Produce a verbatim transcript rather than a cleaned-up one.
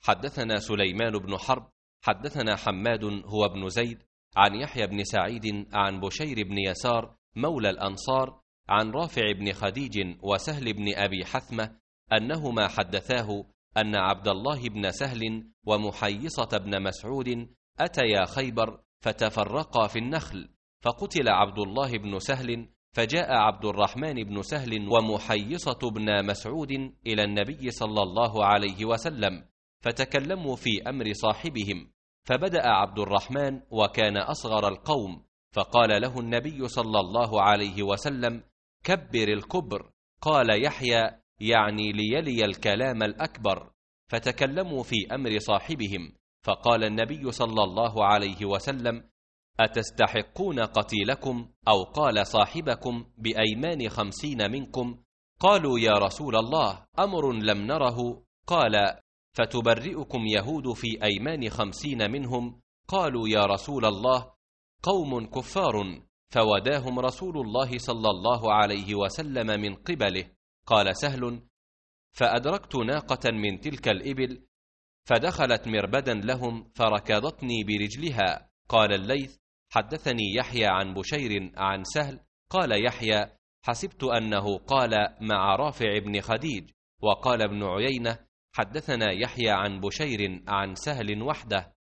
حدثنا سليمان بن حرب حدثنا حماد هو ابن زيد عن يحيى بن سعيد عن بشير بن يسار مولى الأنصار عن رافع بن خديج وسهل بن أبي حثمة أنهما حدثاه أن عبد الله بن سهل ومحيصة بن مسعود أتيا خيبر فتفرقا في النخل، فقتل عبد الله بن سهل، فجاء عبد الرحمن بن سهل ومحيصة بن مسعود إلى النبي صلى الله عليه وسلم، فتكلموا في أمر صاحبهم، فبدأ عبد الرحمن وكان أصغر القوم، فقال له النبي صلى الله عليه وسلم: كبر الكبر. قال يحيى: يعني ليلي الكلام الأكبر. فتكلموا في أمر صاحبهم، فقال النبي صلى الله عليه وسلم: أتستحقون قتيلكم؟ أو قال صاحبكم: بأيمان خمسين منكم. قالوا: يا رسول الله، أمر لم نره. قال: فتبرئكم يهود في أيمان خمسين منهم؟ قالوا: يا رسول الله، قوم كفار. فوداهم رسول الله صلى الله عليه وسلم من قبله. قال سهل: فأدركت ناقة من تلك الإبل فدخلت مربدا لهم فركضتني برجلها. قال الليث: حدثني يحيى عن بشير عن سهل. قال يحيى: حسبت أنه قال مع رافع بن خديج. وقال ابن عيينة: حدثنا يحيى عن بشير عن سهل وحده.